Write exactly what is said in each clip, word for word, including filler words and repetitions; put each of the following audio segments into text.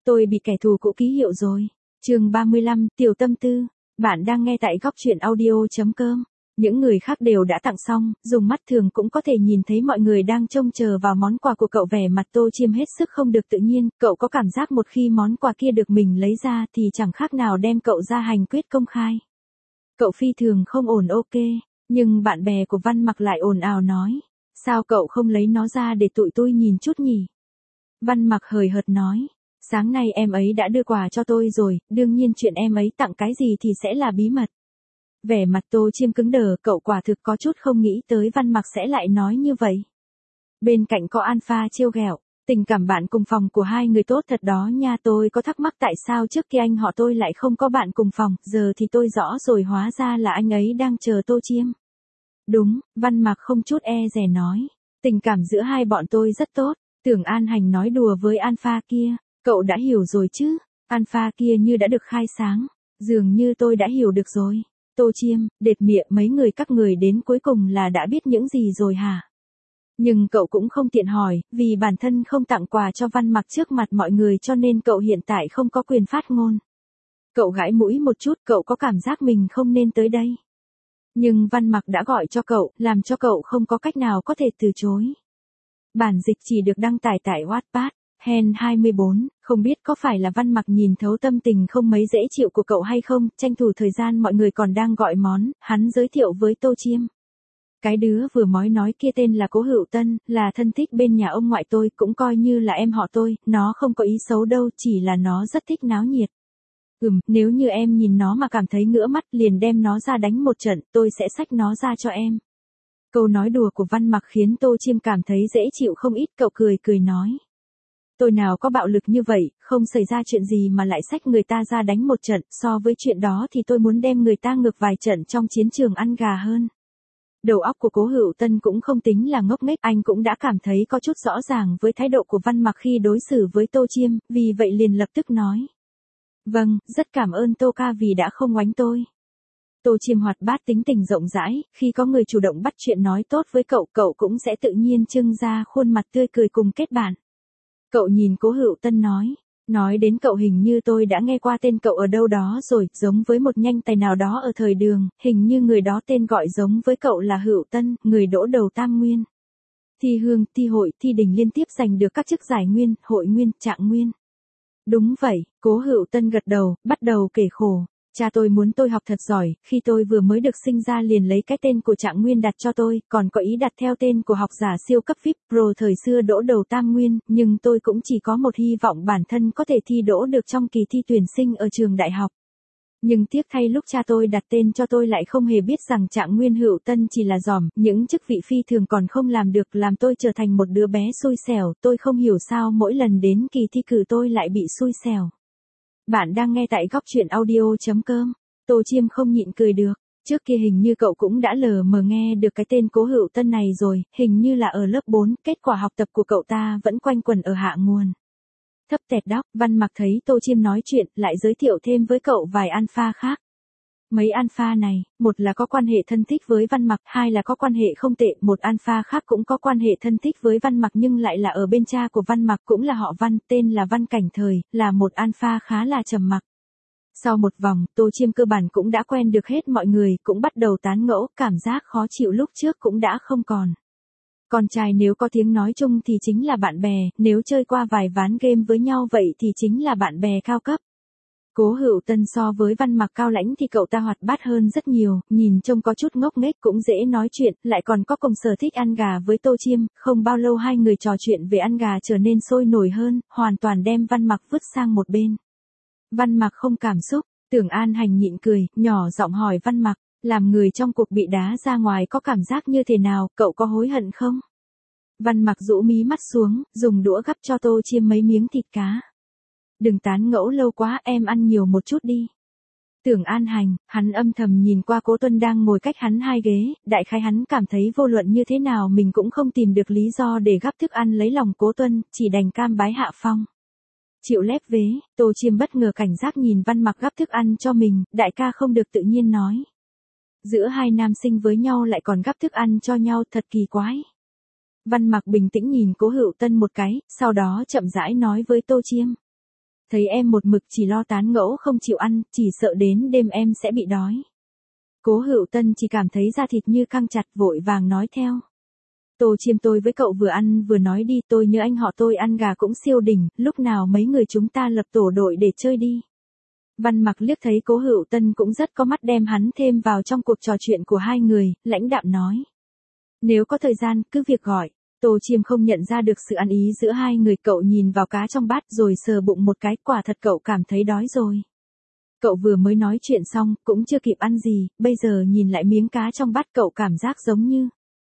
Tôi bị kẻ thù cũ ký hiệu rồi. Chương ba mươi lăm, Tiểu Tâm Tư. Bạn đang nghe tại góc truyện audio chấm com. Những người khác đều đã tặng xong, dùng mắt thường cũng có thể nhìn thấy mọi người đang trông chờ vào món quà của cậu. Vẻ mặt Tô Chiêm hết sức không được tự nhiên, cậu có cảm giác một khi món quà kia được mình lấy ra thì chẳng khác nào đem cậu ra hành quyết công khai. Cậu phi thường không ổn ok, nhưng bạn bè của Văn Mặc lại ồn ào nói, sao cậu không lấy nó ra để tụi tôi nhìn chút nhỉ? Văn Mặc hời hợt nói, sáng nay em ấy đã đưa quà cho tôi rồi, đương nhiên chuyện em ấy tặng cái gì thì sẽ là bí mật. Vẻ mặt Tô Chiêm cứng đờ, cậu quả thực có chút không nghĩ tới Văn Mặc sẽ lại nói như vậy. Bên cạnh có Alpha trêu ghẹo, tình cảm bạn cùng phòng của hai người tốt thật đó nha, tôi có thắc mắc tại sao trước kia anh họ tôi lại không có bạn cùng phòng, giờ thì tôi rõ rồi, hóa ra là anh ấy đang chờ Tô Chiêm. Đúng, Văn Mặc không chút e dè nói, tình cảm giữa hai bọn tôi rất tốt. Tưởng An Hành nói đùa với Alpha kia, cậu đã hiểu rồi chứ? Alpha kia như đã được khai sáng, dường như tôi đã hiểu được rồi. Tô Chiêm, đệt miệng, mấy người các người đến cuối cùng là đã biết những gì rồi hả? Nhưng cậu cũng không tiện hỏi, vì bản thân không tặng quà cho Văn Mặc trước mặt mọi người cho nên cậu hiện tại không có quyền phát ngôn. Cậu gãi mũi một chút, cậu có cảm giác mình không nên tới đây. Nhưng Văn Mặc đã gọi cho cậu, làm cho cậu không có cách nào có thể từ chối. Bản dịch chỉ được đăng tải tại Wattpad. Hen hai mươi bốn, không biết có phải là Văn Mặc nhìn thấu tâm tình không mấy dễ chịu của cậu hay không, tranh thủ thời gian mọi người còn đang gọi món, hắn giới thiệu với Tô Chiêm. Cái đứa vừa mới nói kia tên là Cố Hữu Tân, là thân thích bên nhà ông ngoại tôi, cũng coi như là em họ tôi, nó không có ý xấu đâu, chỉ là nó rất thích náo nhiệt. Ừm, nếu như em nhìn nó mà cảm thấy ngứa mắt liền đem nó ra đánh một trận, tôi sẽ xách nó ra cho em. Câu nói đùa của Văn Mặc khiến Tô Chiêm cảm thấy dễ chịu không ít, cậu cười cười nói. Tôi nào có bạo lực như vậy, không xảy ra chuyện gì mà lại xách người ta ra đánh một trận, so với chuyện đó thì tôi muốn đem người ta ngược vài trận trong chiến trường ăn gà hơn. Đầu óc của Cố Hữu Tân cũng không tính là ngốc nghếch, anh cũng đã cảm thấy có chút rõ ràng với thái độ của Văn Mặc khi đối xử với Tô Chiêm, vì vậy liền lập tức nói. Vâng, rất cảm ơn Tô ca vì đã không oánh tôi. Tô Chiêm hoạt bát tính tình rộng rãi, khi có người chủ động bắt chuyện nói tốt với cậu, cậu cũng sẽ tự nhiên trưng ra khuôn mặt tươi cười cùng kết bạn. Cậu nhìn Cố Hữu Tân nói, nói đến cậu hình như tôi đã nghe qua tên cậu ở đâu đó rồi, giống với một nhanh tài nào đó ở thời Đường, hình như người đó tên gọi giống với cậu là Hữu Tân, người đỗ đầu tam nguyên. Thi hương, thi hội, thi đình liên tiếp giành được các chức giải nguyên, hội nguyên, trạng nguyên. Đúng vậy, Cố Hữu Tân gật đầu, bắt đầu kể khổ. Cha tôi muốn tôi học thật giỏi, khi tôi vừa mới được sinh ra liền lấy cái tên của trạng nguyên đặt cho tôi, còn có ý đặt theo tên của học giả siêu cấp vi ai pi Pro thời xưa đỗ đầu tam nguyên, nhưng tôi cũng chỉ có một hy vọng bản thân có thể thi đỗ được trong kỳ thi tuyển sinh ở trường đại học. Nhưng tiếc thay lúc cha tôi đặt tên cho tôi lại không hề biết rằng trạng nguyên Hữu Tân chỉ là giòm, những chức vị phi thường còn không làm được, làm tôi trở thành một đứa bé xui xẻo, tôi không hiểu sao mỗi lần đến kỳ thi cử tôi lại bị xui xẻo. Bạn đang nghe tại góc truyện audio chấm com. Tô Chiêm không nhịn cười được. Trước kia hình như cậu cũng đã lờ mờ nghe được cái tên Cố Hữu Tân này rồi, hình như là ở lớp bốn, kết quả học tập của cậu ta vẫn quanh quẩn ở hạ nguồn. Thấp tẹt đóc, Văn Mặc thấy Tô Chiêm nói chuyện, lại giới thiệu thêm với cậu vài alpha khác. Mấy alpha này, một là có quan hệ thân thích với Văn Mặc, hai là có quan hệ không tệ, một alpha khác cũng có quan hệ thân thích với Văn Mặc nhưng lại là ở bên cha của Văn Mặc, cũng là họ Văn, tên là Văn Cảnh Thời, là một alpha khá là trầm mặc. Sau một vòng, Tô Chiêm cơ bản cũng đã quen được hết mọi người, cũng bắt đầu tán ngẫu, cảm giác khó chịu lúc trước cũng đã không còn. Con trai nếu có tiếng nói chung thì chính là bạn bè, nếu chơi qua vài ván game với nhau vậy thì chính là bạn bè cao cấp. Cố Hữu Tân so với Văn Mặc cao lãnh thì cậu ta hoạt bát hơn rất nhiều, nhìn trông có chút ngốc nghếch cũng dễ nói chuyện, lại còn có cùng sở thích ăn gà với Tô Chiêm, không bao lâu hai người trò chuyện về ăn gà trở nên sôi nổi hơn, hoàn toàn đem Văn Mặc vứt sang một bên. Văn Mặc không cảm xúc, Tưởng An Hành nhịn cười, nhỏ giọng hỏi Văn Mặc, làm người trong cuộc bị đá ra ngoài có cảm giác như thế nào, cậu có hối hận không? Văn Mặc rũ mí mắt xuống, dùng đũa gắp cho Tô Chiêm mấy miếng thịt cá. Đừng tán ngẫu lâu quá, em ăn nhiều một chút đi. Tưởng An Hành, hắn âm thầm nhìn qua Cố Tuân đang ngồi cách hắn hai ghế, đại khái hắn cảm thấy vô luận như thế nào mình cũng không tìm được lý do để gắp thức ăn lấy lòng Cố Tuân, chỉ đành cam bái hạ phong. Chịu lép vế, Tô Chiêm bất ngờ cảnh giác nhìn Văn Mặc gắp thức ăn cho mình, đại ca không được tự nhiên nói. Giữa hai nam sinh với nhau lại còn gắp thức ăn cho nhau, thật kỳ quái. Văn Mặc bình tĩnh nhìn Cố Hữu Tân một cái, sau đó chậm rãi nói với Tô Chiêm. Thấy em một mực chỉ lo tán gẫu không chịu ăn, chỉ sợ đến đêm em sẽ bị đói. Cố Hữu Tân chỉ cảm thấy da thịt như căng chặt, vội vàng nói theo. Tô Chiêm, tôi với cậu vừa ăn vừa nói đi, tôi nhớ anh họ tôi ăn gà cũng siêu đỉnh, lúc nào mấy người chúng ta lập tổ đội để chơi đi. Văn Mặc liếc thấy Cố Hữu Tân cũng rất có mắt, đem hắn thêm vào trong cuộc trò chuyện của hai người, lãnh đạm nói. Nếu có thời gian, cứ việc gọi. Tô Chiêm không nhận ra được sự ăn ý giữa hai người, cậu nhìn vào cá trong bát rồi sờ bụng một cái, quả thật cậu cảm thấy đói rồi. Cậu vừa mới nói chuyện xong, cũng chưa kịp ăn gì, bây giờ nhìn lại miếng cá trong bát cậu cảm giác giống như.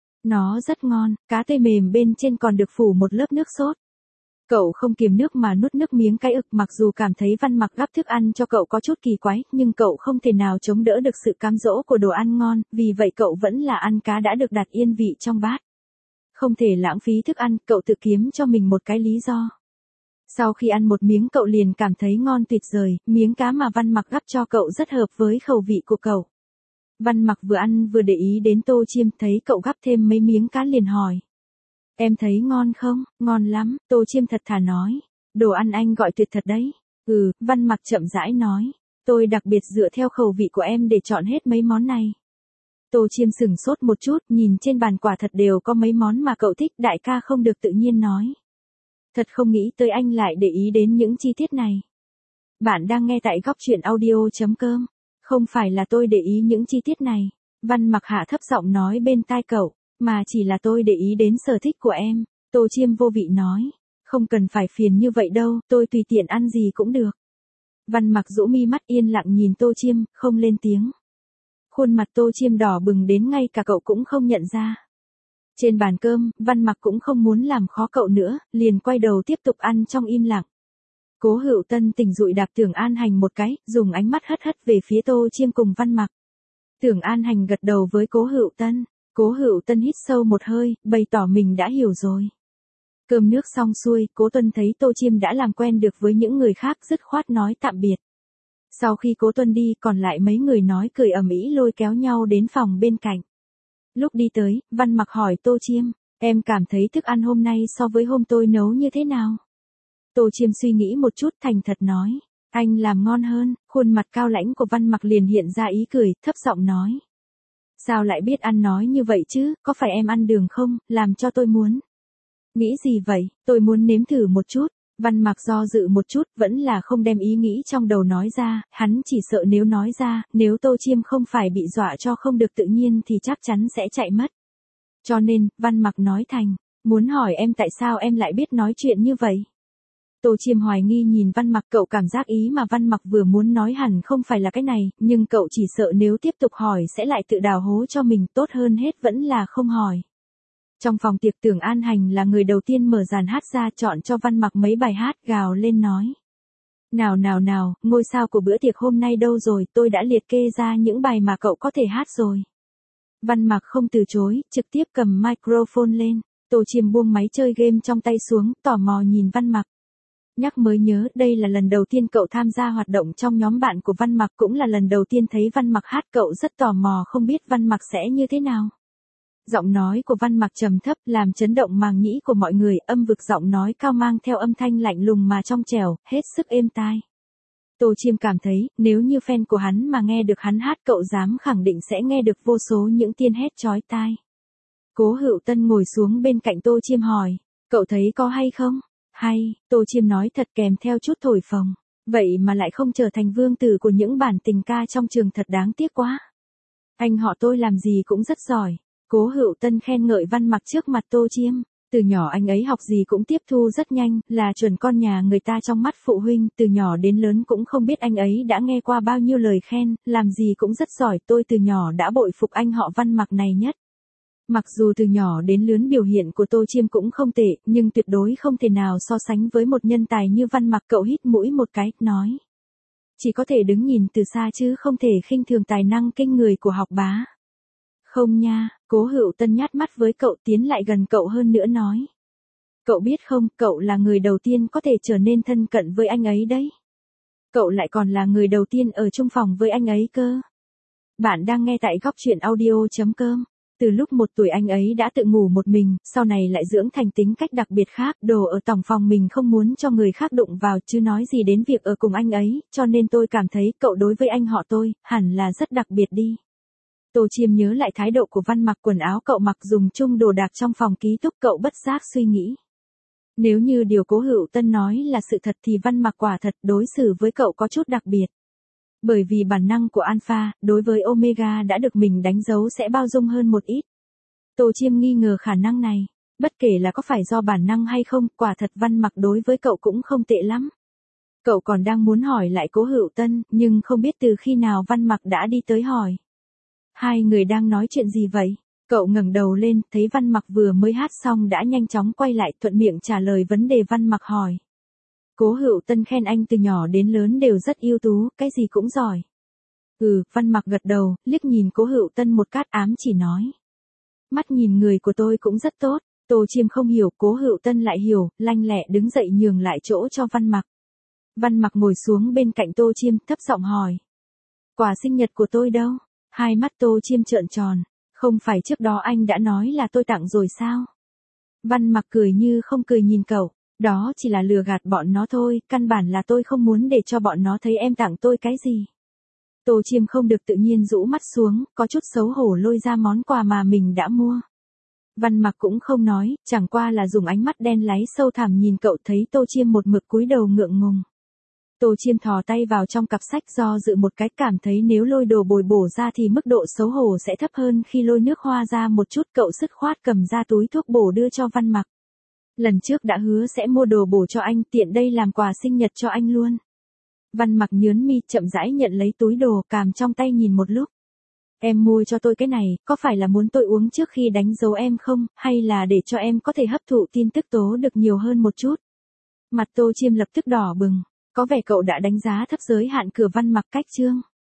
Nó rất ngon, cá tươi mềm bên trên còn được phủ một lớp nước sốt. Cậu không kiềm nước mà nuốt nước miếng cái ực, mặc dù cảm thấy Văn Mặc gắp thức ăn cho cậu có chút kỳ quái, nhưng cậu không thể nào chống đỡ được sự cám dỗ của đồ ăn ngon, vì vậy cậu vẫn là ăn cá đã được đặt yên vị trong bát. Không thể lãng phí thức ăn, cậu tự kiếm cho mình một cái lý do. Sau khi ăn một miếng cậu liền cảm thấy ngon tuyệt vời, miếng cá mà Văn Mặc gắp cho cậu rất hợp với khẩu vị của cậu. Văn Mặc vừa ăn vừa để ý đến Tô Chiêm, thấy cậu gắp thêm mấy miếng cá liền hỏi. Em thấy ngon không? Ngon lắm, Tô Chiêm thật thà nói. Đồ ăn anh gọi tuyệt thật đấy. Ừ, Văn Mặc chậm rãi nói. Tôi đặc biệt dựa theo khẩu vị của em để chọn hết mấy món này. Tô Chiêm sửng sốt một chút, nhìn trên bàn quả thật đều có mấy món mà cậu thích, đại ca không được tự nhiên nói. Thật không nghĩ tới anh lại để ý đến những chi tiết này. Bạn đang nghe tại góc truyện audio chấm com. Không phải là tôi để ý những chi tiết này. Văn Mặc hạ thấp giọng nói bên tai cậu, mà chỉ là tôi để ý đến sở thích của em. Tô Chiêm vô vị nói. Không cần phải phiền như vậy đâu, tôi tùy tiện ăn gì cũng được. Văn Mặc rũ mi mắt yên lặng nhìn Tô Chiêm, không lên tiếng. Khuôn mặt Tô Chiêm đỏ bừng đến ngay cả cậu cũng không nhận ra. Trên bàn cơm, Văn Mặc cũng không muốn làm khó cậu nữa, liền quay đầu tiếp tục ăn trong im lặng. Cố Hữu Tân tỉnh dụi đạp Tưởng An Hành một cái, dùng ánh mắt hất hất về phía Tô Chiêm cùng Văn Mặc. Tưởng An Hành gật đầu với Cố Hữu Tân. Cố Hữu Tân hít sâu một hơi, bày tỏ mình đã hiểu rồi. Cơm nước xong xuôi, Cố Tuân thấy Tô Chiêm đã làm quen được với những người khác, dứt khoát nói tạm biệt. Sau khi Cố Tuân đi, còn lại mấy người nói cười ầm ĩ lôi kéo nhau đến phòng bên cạnh. Lúc đi tới, Văn Mặc hỏi Tô Chiêm, em cảm thấy thức ăn hôm nay so với hôm tôi nấu như thế nào? Tô Chiêm suy nghĩ một chút, thành thật nói, anh làm ngon hơn. Khuôn mặt cao lãnh của Văn Mặc liền hiện ra ý cười, thấp giọng nói. Sao lại biết ăn nói như vậy chứ, có phải em ăn đường không, làm cho tôi muốn. Nghĩ gì vậy, tôi muốn nếm thử một chút. Văn Mặc do dự một chút, vẫn là không đem ý nghĩ trong đầu nói ra, hắn chỉ sợ nếu nói ra, nếu Tô Chiêm không phải bị dọa cho không được tự nhiên thì chắc chắn sẽ chạy mất. Cho nên, Văn Mặc nói thành, muốn hỏi em tại sao em lại biết nói chuyện như vậy. Tô Chiêm hoài nghi nhìn Văn Mặc, cậu cảm giác ý mà Văn Mặc vừa muốn nói hẳn không phải là cái này, nhưng cậu chỉ sợ nếu tiếp tục hỏi sẽ lại tự đào hố cho mình, tốt hơn hết vẫn là không hỏi. Trong phòng tiệc, Tưởng An Hành là người đầu tiên mở dàn hát ra, chọn cho Văn Mặc mấy bài hát, gào lên nói. Nào nào nào, ngôi sao của bữa tiệc hôm nay đâu rồi, tôi đã liệt kê ra những bài mà cậu có thể hát rồi. Văn Mặc không từ chối, trực tiếp cầm microphone lên. Tô Chiêm buông máy chơi game trong tay xuống, tò mò nhìn Văn Mặc. Nhắc mới nhớ, đây là lần đầu tiên cậu tham gia hoạt động trong nhóm bạn của Văn Mặc, cũng là lần đầu tiên thấy Văn Mặc hát, cậu rất tò mò không biết Văn Mặc sẽ như thế nào. Giọng nói của Văn Mặc trầm thấp, làm chấn động màng nhĩ của mọi người, âm vực giọng nói cao mang theo âm thanh lạnh lùng mà trong trẻo, hết sức êm tai. Tô Chiêm cảm thấy, nếu như fan của hắn mà nghe được hắn hát, cậu dám khẳng định sẽ nghe được vô số những tiếng hét chói tai. Cố Hữu Tân ngồi xuống bên cạnh Tô Chiêm hỏi, cậu thấy có hay không? Hay, Tô Chiêm nói thật kèm theo chút thổi phồng. Vậy mà lại không trở thành vương tử của những bản tình ca trong trường, thật đáng tiếc quá. Anh họ tôi làm gì cũng rất giỏi. Cố Hữu Tân khen ngợi Văn Mặc trước mặt Tô Chiêm. Từ nhỏ anh ấy học gì cũng tiếp thu rất nhanh, là chuẩn con nhà người ta trong mắt phụ huynh, từ nhỏ đến lớn cũng không biết anh ấy đã nghe qua bao nhiêu lời khen, làm gì cũng rất giỏi, tôi từ nhỏ đã bội phục anh họ Văn Mặc này nhất. Mặc dù từ nhỏ đến lớn biểu hiện của Tô Chiêm cũng không tệ, nhưng tuyệt đối không thể nào so sánh với một nhân tài như Văn Mặc. Cậu hít mũi một cái, nói. Chỉ có thể đứng nhìn từ xa chứ không thể khinh thường tài năng kinh người của học bá. Không nha, Cố Hữu Tân nhát mắt với cậu, tiến lại gần cậu hơn nữa nói. Cậu biết không, cậu là người đầu tiên có thể trở nên thân cận với anh ấy đấy. Cậu lại còn là người đầu tiên ở chung phòng với anh ấy cơ. Bạn đang nghe tại góc truyện audio chấm com. Từ lúc một tuổi anh ấy đã tự ngủ một mình, sau này lại dưỡng thành tính cách đặc biệt khác, đồ ở tòng phòng mình không muốn cho người khác đụng vào chứ nói gì đến việc ở cùng anh ấy, cho nên tôi cảm thấy cậu đối với anh họ tôi, hẳn là rất đặc biệt đi. Tô Chiêm nhớ lại thái độ của Văn Mặc, quần áo cậu mặc dùng chung đồ đạc trong phòng ký túc, cậu bất giác suy nghĩ. Nếu như điều Cố Hữu Tân nói là sự thật thì Văn Mặc quả thật đối xử với cậu có chút đặc biệt. Bởi vì bản năng của Alpha, đối với Omega đã được mình đánh dấu sẽ bao dung hơn một ít. Tô Chiêm nghi ngờ khả năng này. Bất kể là có phải do bản năng hay không, quả thật Văn Mặc đối với cậu cũng không tệ lắm. Cậu còn đang muốn hỏi lại Cố Hữu Tân, nhưng không biết từ khi nào Văn Mặc đã đi tới hỏi. Hai người đang nói chuyện gì vậy? Cậu ngẩng đầu lên, thấy Văn Mặc vừa mới hát xong đã nhanh chóng quay lại, thuận miệng trả lời vấn đề Văn Mặc hỏi. Cố Hữu Tân khen anh từ nhỏ đến lớn đều rất ưu tú, cái gì cũng giỏi. Ừ, Văn Mặc gật đầu, liếc nhìn Cố Hữu Tân một cát, ám chỉ nói. Mắt nhìn người của tôi cũng rất tốt. Tô Chiêm không hiểu, Cố Hữu Tân lại hiểu, lanh lẹ đứng dậy nhường lại chỗ cho Văn Mặc. Văn Mặc ngồi xuống bên cạnh Tô Chiêm, thấp giọng hỏi. Quà sinh nhật của tôi đâu? Hai mắt Tô Chiêm trợn tròn. Không phải trước đó anh đã nói là tôi tặng rồi sao? Văn Mặc cười như không cười nhìn cậu. Đó chỉ là lừa gạt bọn nó thôi, căn bản là tôi không muốn để cho bọn nó thấy em tặng tôi cái gì. Tô Chiêm không được tự nhiên rũ mắt xuống, có chút xấu hổ lôi ra món quà mà mình đã mua. Văn Mặc cũng không nói, chẳng qua là dùng ánh mắt đen láy sâu thẳm nhìn cậu, thấy Tô Chiêm một mực cúi đầu ngượng ngùng. Tô Chiêm thò tay vào trong cặp sách do dự một cái, cảm thấy nếu lôi đồ bồi bổ ra thì mức độ xấu hổ sẽ thấp hơn khi lôi nước hoa ra một chút, cậu sứt khoát cầm ra túi thuốc bổ đưa cho Văn Mặc. Lần trước đã hứa sẽ mua đồ bổ cho anh, tiện đây làm quà sinh nhật cho anh luôn. Văn Mặc nhớn mi, chậm rãi nhận lấy túi đồ, càm trong tay nhìn một lúc. Em mua cho tôi cái này, có phải là muốn tôi uống trước khi đánh dấu em không, hay là để cho em có thể hấp thụ tin tức tố được nhiều hơn một chút? Mặt Tô Chiêm lập tức đỏ bừng, có vẻ cậu đã đánh giá thấp giới hạn cửa Văn Mặc cách chương.